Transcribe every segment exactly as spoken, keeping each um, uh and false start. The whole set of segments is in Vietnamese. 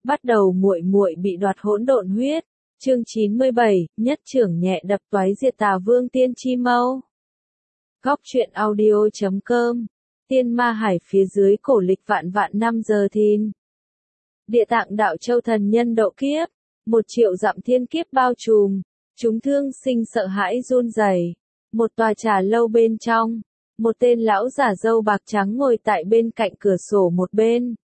Bắt đầu muội muội bị đoạt hỗn độn huyết. Chương chín mươi bảy, nhất trưởng nhẹ đập toái diệt tà vương tiên chi mâu. Góc truyện audio chấm com. Tiên ma hải phía dưới cổ lịch vạn vạn năm giờ thìn. Địa tạng đạo châu thần nhân độ kiếp. Một triệu dặm thiên kiếp bao trùm. Chúng thương sinh sợ hãi run rẩy. Một tòa trà lâu bên trong. Một tên lão giả râu bạc trắng ngồi tại bên cạnh cửa sổ một bên.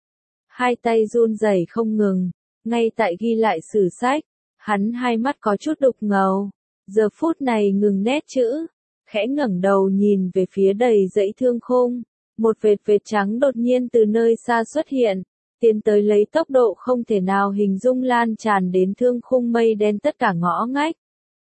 Hai tay run rẩy không ngừng. Ngay tại ghi lại sử sách. Hắn hai mắt có chút đục ngầu. Giờ phút này ngừng nét chữ. Khẽ ngẩng đầu nhìn về phía đầy dãy thương khung. Một vệt vệt trắng đột nhiên từ nơi xa xuất hiện. Tiến tới lấy tốc độ không thể nào hình dung lan tràn đến thương khung mây đen tất cả ngõ ngách.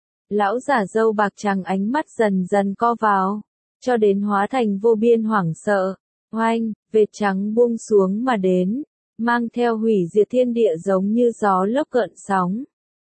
Lão giả râu bạc trắng ánh mắt dần dần co vào. Cho đến hóa thành vô biên hoảng sợ. Oanh, vệt trắng buông xuống mà đến. Mang theo hủy diệt thiên địa giống như gió lốc gợn sóng.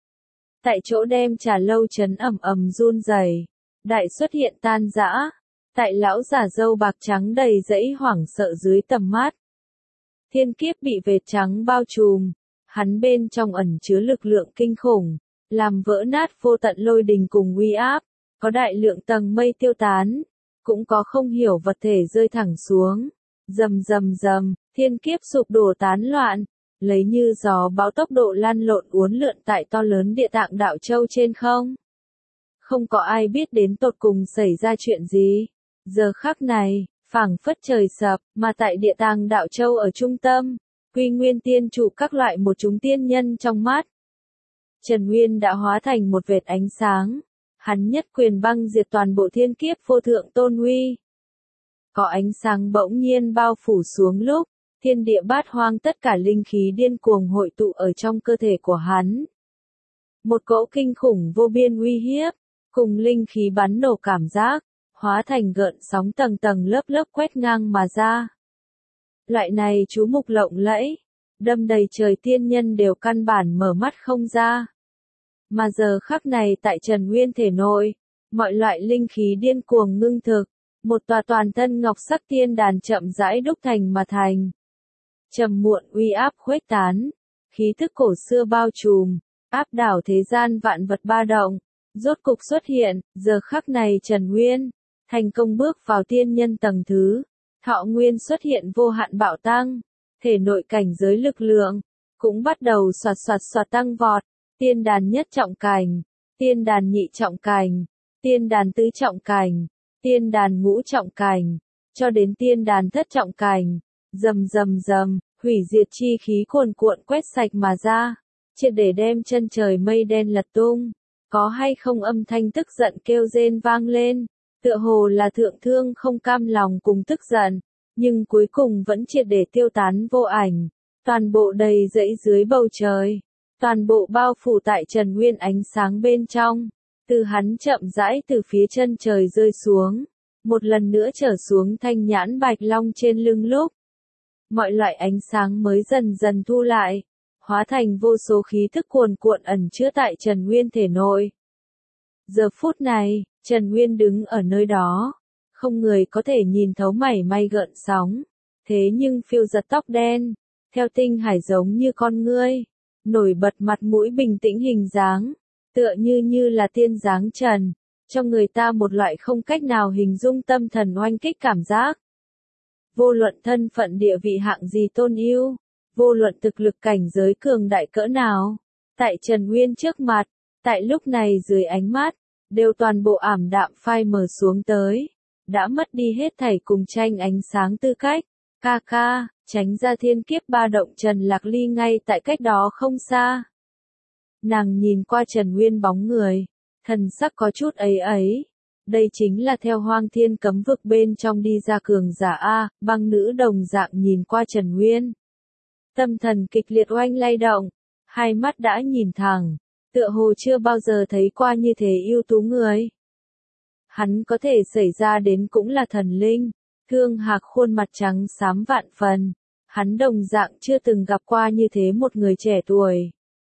Tại chỗ đem trà lâu chấn ầm ầm run rẩy. Đại xuất hiện tan rã. Tại lão giả râu bạc trắng đầy dẫy hoảng sợ dưới tầm mắt. Thiên kiếp bị vệt trắng bao trùm. Hắn bên trong ẩn chứa lực lượng kinh khủng. Làm vỡ nát vô tận lôi đình cùng uy áp. Có đại lượng tầng mây tiêu tán. Cũng có không hiểu vật thể rơi thẳng xuống. Rầm rầm rầm, thiên kiếp sụp đổ tán loạn. Lấy như gió bão tốc độ lan lộn uốn lượn tại to lớn địa tạng đạo châu trên không. Không có ai biết đến tột cùng xảy ra chuyện gì. Giờ khắc này, phảng phất trời sập, mà tại địa tạng đạo châu ở trung tâm, Quy Nguyên tiên trụ các loại một chúng tiên nhân trong mắt. Trần Nguyên đã hóa thành một vệt ánh sáng. Hắn nhất quyền băng diệt toàn bộ thiên kiếp vô thượng tôn uy. Có ánh sáng bỗng nhiên bao phủ xuống lúc, thiên địa bát hoang tất cả linh khí điên cuồng hội tụ ở trong cơ thể của hắn. Một cỗ kinh khủng vô biên uy hiếp, cùng linh khí bắn nổ cảm giác, hóa thành gợn sóng tầng tầng lớp lớp quét ngang mà ra. Loại này chú mục lộng lẫy, đâm đầy trời tiên nhân đều căn bản mở mắt không ra. Mà giờ khắc này tại Trần Nguyên thể nội, mọi loại linh khí điên cuồng ngưng thực, một tòa toàn thân ngọc sắc tiên đàn chậm rãi đúc thành mà thành. Trầm muộn uy áp khuếch tán, khí thức cổ xưa bao trùm, áp đảo thế gian vạn vật ba động, rốt cục xuất hiện, giờ khắc này Trần Nguyên, thành công bước vào tiên nhân tầng thứ, thọ nguyên xuất hiện vô hạn bạo tăng, thể nội cảnh giới lực lượng, cũng bắt đầu xoạt xoạt xoạt tăng vọt, tiên đàn nhất trọng cảnh, tiên đàn nhị trọng cảnh, tiên đàn tứ trọng cảnh, tiên đàn ngũ trọng cảnh, cho đến tiên đàn thất trọng cảnh, rầm rầm rầm, hủy diệt chi khí cuồn cuộn quét sạch mà ra, triệt để đem chân trời mây đen lật tung, có hay không âm thanh tức giận kêu rên vang lên, tựa hồ là thượng thương không cam lòng cùng tức giận, nhưng cuối cùng vẫn triệt để tiêu tán vô ảnh, toàn bộ đầy dẫy dưới bầu trời, toàn bộ bao phủ tại Trần Nguyên ánh sáng bên trong, từ hắn chậm rãi từ phía chân trời rơi xuống, một lần nữa trở xuống thanh nhãn bạch long trên lưng lúc. Mọi loại ánh sáng mới dần dần thu lại, hóa thành vô số khí thức cuồn cuộn ẩn chứa tại Trần Nguyên thể nội. Giờ phút này, Trần Nguyên đứng ở nơi đó, không người có thể nhìn thấu mảy may gợn sóng, thế nhưng phiêu giật tóc đen, theo tinh hải giống như con ngươi, nổi bật mặt mũi bình tĩnh hình dáng, tựa như như là tiên dáng trần, cho người ta một loại không cách nào hình dung tâm thần oanh kích cảm giác. Vô luận thân phận địa vị hạng gì tôn yêu, vô luận thực lực cảnh giới cường đại cỡ nào, tại Trần Nguyên trước mặt, tại lúc này dưới ánh mắt, đều toàn bộ ảm đạm phai mờ xuống tới, đã mất đi hết thảy cùng tranh ánh sáng tư cách, ca ca, tránh ra thiên kiếp ba động. Trần Lạc Ly ngay tại cách đó không xa. Nàng nhìn qua Trần Nguyên bóng người, thần sắc có chút ấy ấy. Đây chính là theo hoang thiên cấm vực bên trong đi ra cường giả A, băng nữ đồng dạng nhìn qua Trần Nguyên. Tâm thần kịch liệt oanh lay động, hai mắt đã nhìn thẳng, tựa hồ chưa bao giờ thấy qua như thế ưu tú người. Hắn có thể xảy ra đến cũng là thần linh, Thương Hạc khuôn mặt trắng xám vạn phần, hắn đồng dạng chưa từng gặp qua như thế một người trẻ tuổi.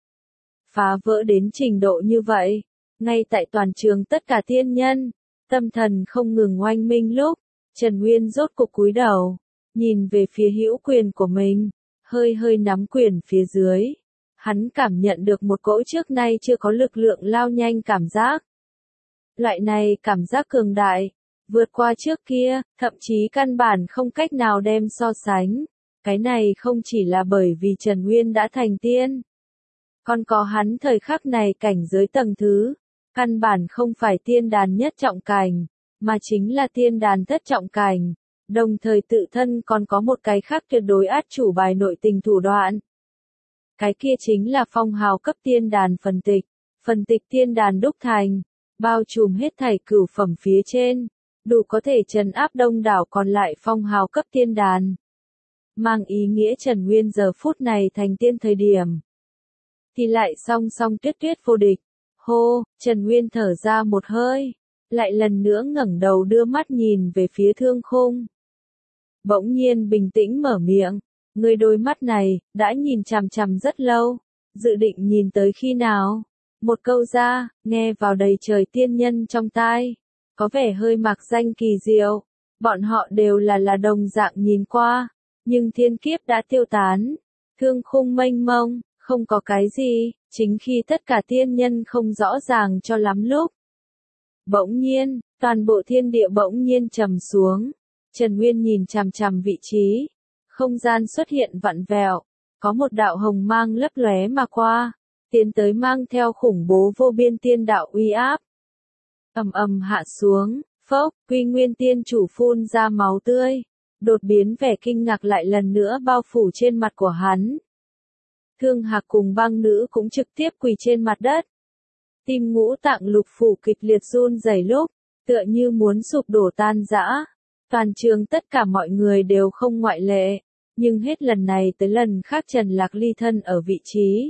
Phá vỡ đến trình độ như vậy, ngay tại toàn trường tất cả tiên nhân, tâm thần không ngừng oanh minh lúc, Trần Nguyên rốt cục cúi đầu, nhìn về phía hữu quyền của mình, hơi hơi nắm quyền phía dưới. Hắn cảm nhận được một cỗ trước nay chưa có lực lượng lao nhanh cảm giác. Loại này cảm giác cường đại, vượt qua trước kia, thậm chí căn bản không cách nào đem so sánh. Cái này không chỉ là bởi vì Trần Nguyên đã thành tiên. Còn có hắn thời khắc này cảnh giới tầng thứ, căn bản không phải tiên đàn nhất trọng cảnh, mà chính là tiên đàn thất trọng cảnh, đồng thời tự thân còn có một cái khác tuyệt đối át chủ bài nội tình thủ đoạn. Cái kia chính là phong hào cấp tiên đàn phần tịch, phần tịch tiên đàn đúc thành, bao trùm hết thảy cửu phẩm phía trên, đủ có thể trấn áp đông đảo còn lại phong hào cấp tiên đàn. Mang ý nghĩa Trần Nguyên giờ phút này thành tiên thời điểm. Thì lại song song tuyết tuyết vô địch. Hô, Trần Nguyên thở ra một hơi, lại lần nữa ngẩng đầu đưa mắt nhìn về phía Thương Khung. Bỗng nhiên bình tĩnh mở miệng, người đôi mắt này, đã nhìn chằm chằm rất lâu, dự định nhìn tới khi nào? Một câu ra, nghe vào đầy trời tiên nhân trong tai, có vẻ hơi mạc danh kỳ diệu, bọn họ đều là là đồng dạng nhìn qua, nhưng thiên kiếp đã tiêu tán, Thương Khung mênh mông, không có cái gì, chính khi tất cả tiên nhân không rõ ràng cho lắm lúc. Bỗng nhiên, toàn bộ thiên địa bỗng nhiên trầm xuống, Trần Nguyên nhìn chằm chằm vị trí, không gian xuất hiện vặn vẹo, có một đạo hồng mang lấp lóe mà qua, tiến tới mang theo khủng bố vô biên tiên đạo uy áp. Ầm ầm hạ xuống, phốc, Quy Nguyên tiên chủ phun ra máu tươi, đột biến vẻ kinh ngạc lại lần nữa bao phủ trên mặt của hắn. Thương Hạc cùng băng nữ cũng trực tiếp quỳ trên mặt đất. Tim ngũ tạng lục phủ kịch liệt run rẩy lúc, tựa như muốn sụp đổ tan rã. Toàn trường tất cả mọi người đều không ngoại lệ, nhưng hết lần này tới lần khác Trần Lạc ly thân ở vị trí.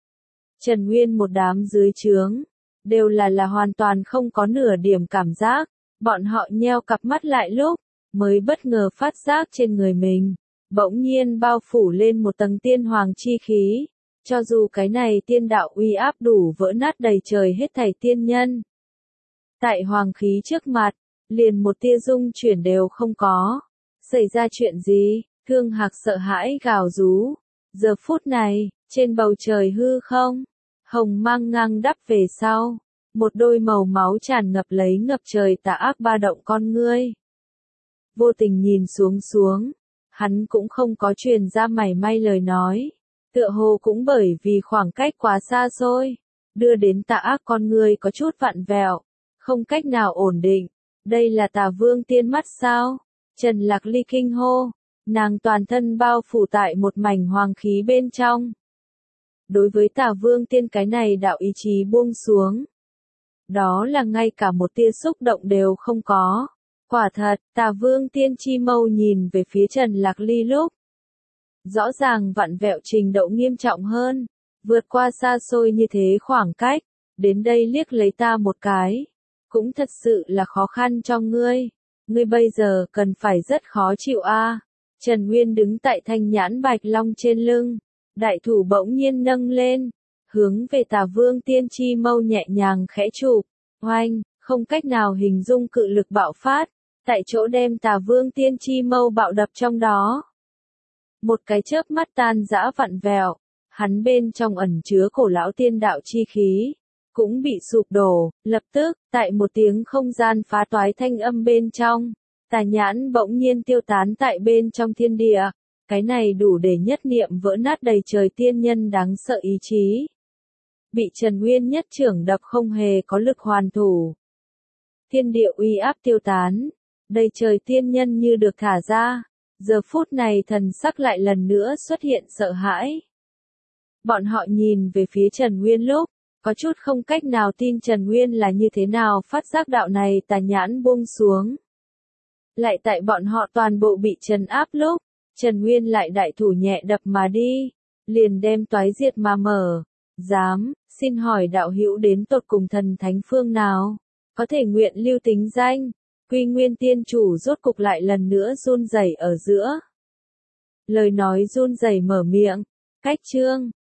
Trần Nguyên một đám dưới trướng, đều là là hoàn toàn không có nửa điểm cảm giác, bọn họ nheo cặp mắt lại lúc, mới bất ngờ phát giác trên người mình, bỗng nhiên bao phủ lên một tầng tiên hoàng chi khí, cho dù cái này tiên đạo uy áp đủ vỡ nát đầy trời hết thảy tiên nhân. Tại hoàng khí trước mặt, liền một tia dung chuyển đều không có. Xảy ra chuyện gì? Thương Hạc sợ hãi gào rú. Giờ phút này, trên bầu trời hư không, hồng mang ngang đắp về sau, một đôi màu máu tràn ngập lấy ngập trời tà ác ba động con ngươi. Vô tình nhìn xuống xuống, hắn cũng không có truyền ra mảy may lời nói, tựa hồ cũng bởi vì khoảng cách quá xa xôi, đưa đến tà ác con ngươi có chút vặn vẹo, không cách nào ổn định. Đây là Tà Vương tiên mắt sao? Trần Lạc ly kinh hô, nàng toàn thân bao phủ tại một mảnh hoàng khí bên trong. Đối với Tà Vương tiên cái này đạo ý chí buông xuống, đó là ngay cả một tia xúc động đều không có. Quả thật, Tà Vương tiên chi mâu nhìn về phía Trần Lạc ly lúc, rõ ràng vặn vẹo trình độ nghiêm trọng hơn, vượt qua xa xôi như thế khoảng cách, đến đây liếc lấy ta một cái. Cũng thật sự là khó khăn cho ngươi, ngươi bây giờ cần phải rất khó chịu a. À. Trần Nguyên đứng tại thanh nhãn bạch long trên lưng, đại thủ bỗng nhiên nâng lên, hướng về Tà Vương tiên chi mâu nhẹ nhàng khẽ chụp, oanh, không cách nào hình dung cự lực bạo phát, tại chỗ đem Tà Vương tiên chi mâu bạo đập trong đó. Một cái chớp mắt tan rã vặn vẹo, hắn bên trong ẩn chứa cổ lão tiên đạo chi khí, cũng bị sụp đổ, lập tức, tại một tiếng không gian phá toái thanh âm bên trong, tà nhãn bỗng nhiên tiêu tán tại bên trong thiên địa, cái này đủ để nhất niệm vỡ nát đầy trời tiên nhân đáng sợ ý chí. Bị Trần Nguyên nhất trưởng đập không hề có lực hoàn thủ. Thiên địa uy áp tiêu tán, đầy trời tiên nhân như được thả ra, giờ phút này thần sắc lại lần nữa xuất hiện sợ hãi. Bọn họ nhìn về phía Trần Nguyên lúc, có chút không cách nào tin Trần Nguyên là như thế nào phát giác đạo này tà nhãn buông xuống. Lại tại bọn họ toàn bộ bị trấn áp lúc, Trần Nguyên lại đại thủ nhẹ đập mà đi, liền đem toái diệt mà mở. Dám, xin hỏi đạo hữu đến tột cùng thần thánh phương nào, có thể nguyện lưu tính danh. Quy Nguyên tiên chủ rốt cục lại lần nữa run rẩy ở giữa. Lời nói run rẩy mở miệng, cách chương.